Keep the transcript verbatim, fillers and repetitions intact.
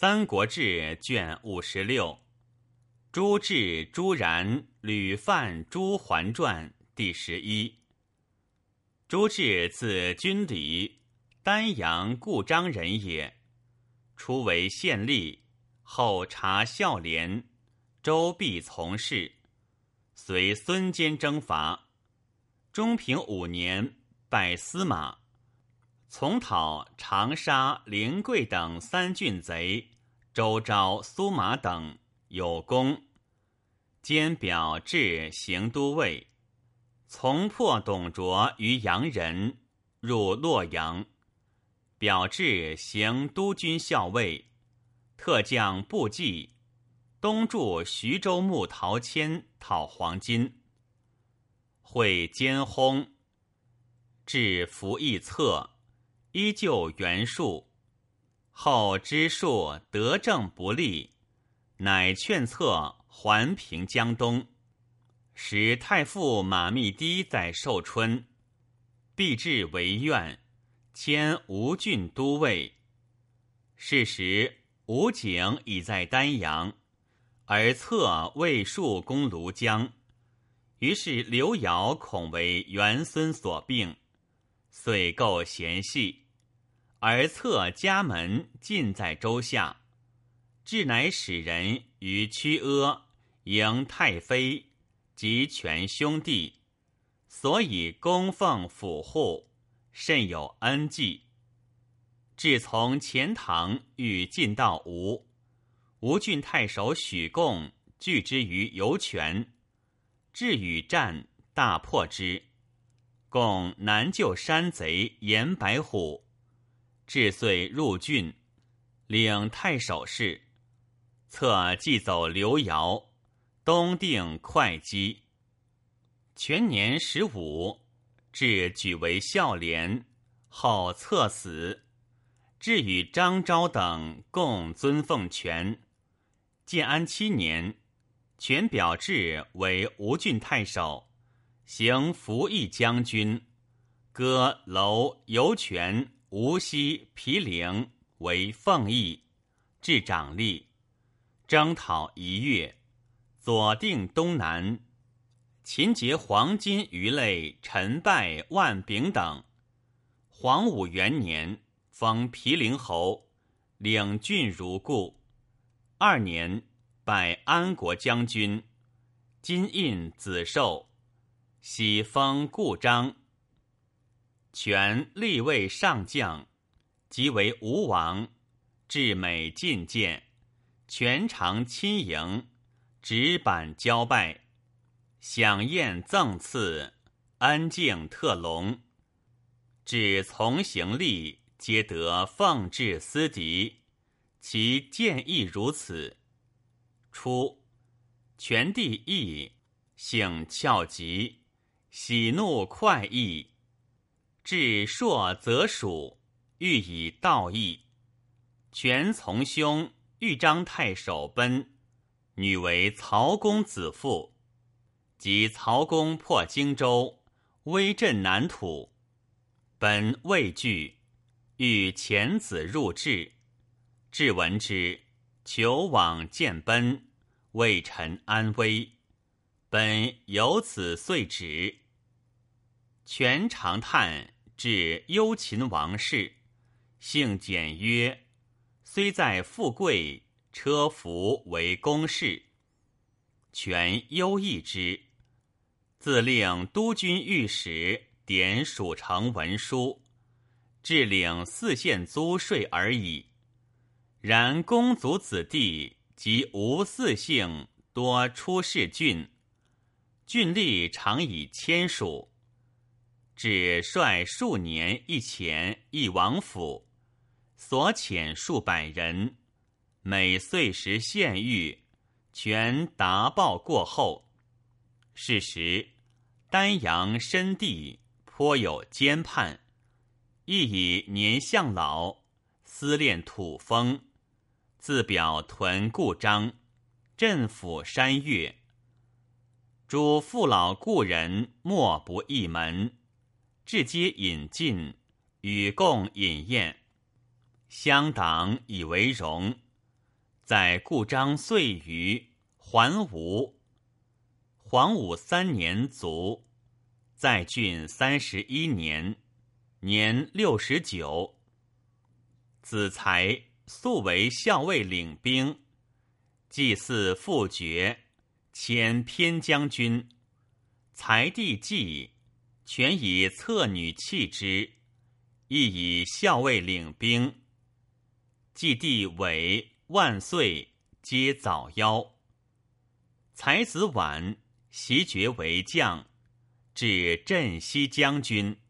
三国志》卷五十六，朱治、朱然、吕范、朱桓传第十一。朱治字君礼，丹阳固章人也。初为县吏，后察孝廉，周必从事，随孙坚征伐。中平五年，拜司马，从讨长沙、临桂等三郡贼，周昭、苏马等有功，兼表至行都尉，从破董卓于阳人，入洛阳，表至行都军校尉，特将部骑，东驻徐州牧陶谦讨黄巾，会监轰，至服役策，依旧袁术。后知术得政不利，乃劝策还平江东，使太傅马密低在寿春，必至为愿，迁吴郡都尉。是时吴景已在丹阳，而策魏术攻庐江，于是刘繇恐为元孙所病，遂构嫌隙。而策家门尽在州下，至乃使人于曲阿迎太妃及全兄弟，所以供奉府户，甚有恩纪。至从钱塘欲进到吴，吴郡太守许贡拒之于游泉，至与战，大破之。贡南救山贼严白虎，至遂入郡，领太守事。策即走刘繇，东定会稽。全年十五，至举为孝廉，后策死。至与张昭等共尊奉权。建安七年，权表至为吴郡太守，行服役将军，割楼、游泉、无锡、毗陵为奉义，至长吏，征讨一月，左定东南，擒劫黄金鱼类陈败、万炳等。黄武元年，封毗陵侯，领郡如故。二年，拜安国将军，金印子寿，喜封固章。权立位上将，即为吴王，至美进谏，权常亲迎，执板交拜，享宴赠赐，恩敬特隆。至从行吏，皆得奉至司敌，其见亦如此。初，权帝义，性峭极，喜怒快意，至朔则属，欲以道义。权从兄豫章太守奔，女为曹公子妇。及曹公破荆州，威震南土，奔畏惧，欲遣子入质。质闻之，求往见奔，为臣安危。奔由此遂止。权常叹至幽秦王室，性简约，虽在富贵，车服为公事。权忧异之，自令督军御史典属成文书，至领四县租税而已。然公族子弟及吴四姓多出仕郡，郡吏常以千数。只率数年一遣一王府，所遣数百人，每岁时县狱，全达报过后。是时丹阳深地颇有奸叛，亦以年向老，思恋土风，自表屯固章，镇抚山岳。诸父老故人莫不一门，至皆引进，与共饮宴，乡党以为荣。 在故章岁余，还吴。黄武三年卒，在郡三十一年，年六十九。子才素为校尉领兵，祭祀复爵，迁偏将军。才弟季，全以侧女弃之，亦以校尉领兵。季弟韦、万岁皆早夭。才子婉袭爵为将，至镇西将军。